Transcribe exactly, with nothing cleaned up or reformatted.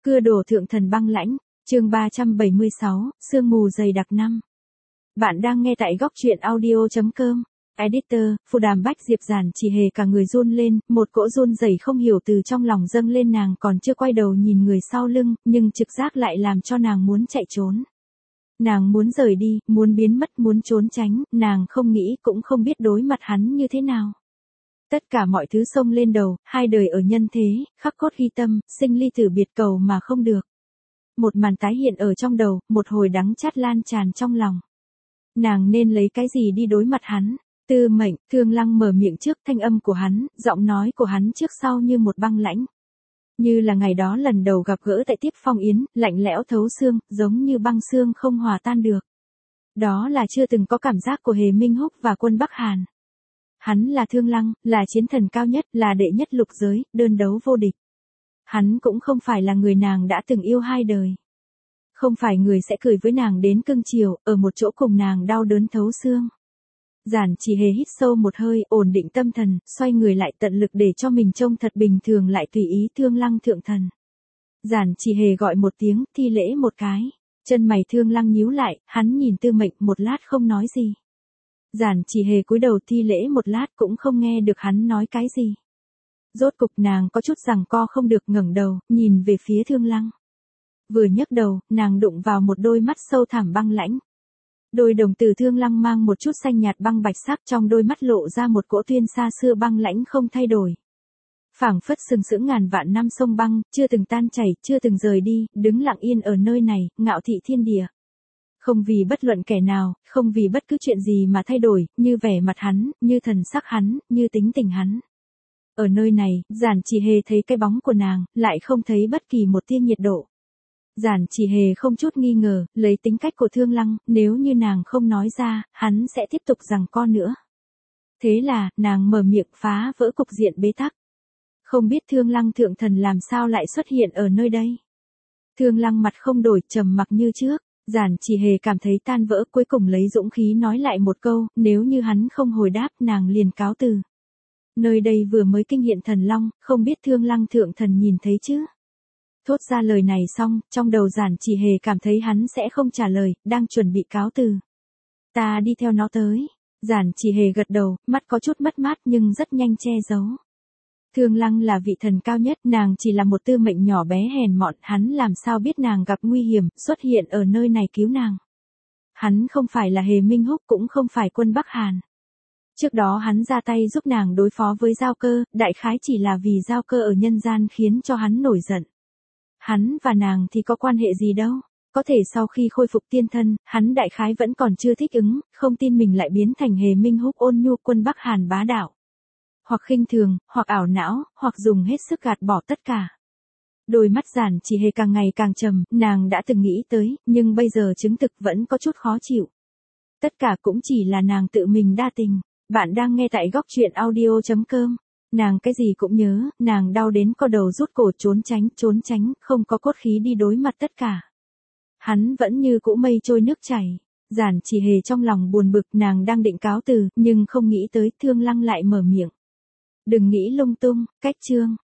Cưa đổ thượng thần băng lãnh, chương ba trăm bảy mươi sáu, sương mù dày đặc năm. Bạn đang nghe tại góc truyện audio chấm com. Editor, Phù Đàm Bách Diệp Giản Chỉ Hề cả người run lên, một cỗ run rẩy không hiểu từ trong lòng dâng lên, nàng còn chưa quay đầu nhìn người sau lưng, nhưng trực giác lại làm cho nàng muốn chạy trốn. Nàng muốn rời đi, muốn biến mất, muốn trốn tránh, nàng không nghĩ cũng không biết đối mặt hắn như thế nào. Tất cả mọi thứ xông lên đầu, hai đời ở nhân thế, khắc cốt ghi tâm, sinh ly tử biệt cầu mà không được. Một màn tái hiện ở trong đầu, một hồi đắng chát lan tràn trong lòng. Nàng nên lấy cái gì đi đối mặt hắn? Tư Mệnh, Thương Lăng mở miệng trước, thanh âm của hắn, giọng nói của hắn trước sau như một băng lãnh. Như là ngày đó lần đầu gặp gỡ tại Tiết Phong Yến, lạnh lẽo thấu xương, giống như băng xương không hòa tan được. Đó là chưa từng có cảm giác của Hề Minh Húc và Quân Bắc Hàn. Hắn là Thương Lăng, là chiến thần cao nhất, là đệ nhất lục giới, đơn đấu vô địch. Hắn cũng không phải là người nàng đã từng yêu hai đời. Không phải người sẽ cười với nàng đến cưng chiều, ở một chỗ cùng nàng đau đớn thấu xương. Giản Chỉ Hề hít sâu một hơi, ổn định tâm thần, xoay người lại tận lực để cho mình trông thật bình thường lại tùy ý Thương Lăng thượng thần. Giản Chỉ Hề gọi một tiếng, thi lễ một cái. Chân mày Thương Lăng nhíu lại, hắn nhìn Tư Mệnh một lát không nói gì. Giản Chỉ Hề cúi đầu thi lễ một lát cũng không nghe được hắn nói cái gì. Rốt cục nàng có chút giằng co không được, ngẩng đầu, nhìn về phía Thương Lăng. Vừa nhấc đầu, nàng đụng vào một đôi mắt sâu thẳm băng lãnh. Đôi đồng tử Thương Lăng mang một chút xanh nhạt băng bạch sắc, trong đôi mắt lộ ra một cỗ tuyên xa xưa băng lãnh không thay đổi. Phảng phất sừng sững ngàn vạn năm sông băng, chưa từng tan chảy, chưa từng rời đi, đứng lặng yên ở nơi này, ngạo thị thiên địa. Không vì bất luận kẻ nào, không vì bất cứ chuyện gì mà thay đổi, như vẻ mặt hắn, như thần sắc hắn, như tính tình hắn. Ở nơi này, Giản Chỉ Hề thấy cái bóng của nàng, lại không thấy bất kỳ một tia nhiệt độ. Giản Chỉ Hề không chút nghi ngờ, lấy tính cách của Thương Lăng, nếu như nàng không nói ra, hắn sẽ tiếp tục giằng co nữa. Thế là, nàng mở miệng phá vỡ cục diện bế tắc. Không biết Thương Lăng thượng thần làm sao lại xuất hiện ở nơi đây. Thương Lăng mặt không đổi, trầm mặc như trước. Giản Chỉ Hề cảm thấy tan vỡ, cuối cùng lấy dũng khí nói lại một câu, nếu như hắn không hồi đáp, nàng liền cáo từ. Nơi đây vừa mới kinh hiện thần long, không biết Thương Lăng thượng thần nhìn thấy chứ. Thốt ra lời này xong, trong đầu Giản Chỉ Hề cảm thấy hắn sẽ không trả lời, đang chuẩn bị cáo từ. Ta đi theo nó tới. Giản Chỉ Hề gật đầu, mắt có chút mất mát nhưng rất nhanh che giấu. Thương Lăng là vị thần cao nhất, nàng chỉ là một Tư Mệnh nhỏ bé hèn mọn, hắn làm sao biết nàng gặp nguy hiểm, xuất hiện ở nơi này cứu nàng. Hắn không phải là Hề Minh Húc, cũng không phải Quân Bắc Hàn. Trước đó hắn ra tay giúp nàng đối phó với Giao Cơ, đại khái chỉ là vì Giao Cơ ở nhân gian khiến cho hắn nổi giận. Hắn và nàng thì có quan hệ gì đâu, có thể sau khi khôi phục tiên thân, hắn đại khái vẫn còn chưa thích ứng, không tin mình lại biến thành Hề Minh Húc ôn nhu, Quân Bắc Hàn bá đạo. Hoặc khinh thường, hoặc ảo não, hoặc dùng hết sức gạt bỏ tất cả. Đôi mắt Giản Chỉ Hề càng ngày càng trầm, nàng đã từng nghĩ tới, nhưng bây giờ chứng thực vẫn có chút khó chịu. Tất cả cũng chỉ là nàng tự mình đa tình. Bạn đang nghe tại góc truyện audio chấm com. Nàng cái gì cũng nhớ, nàng đau đến co đầu rút cổ, trốn tránh, trốn tránh, không có cốt khí đi đối mặt tất cả. Hắn vẫn như cũ mây trôi nước chảy. Giản Chỉ Hề trong lòng buồn bực, nàng đang định cáo từ, nhưng không nghĩ tới Thương Lăng lại mở miệng. Đừng nghĩ lung tung, cách chương.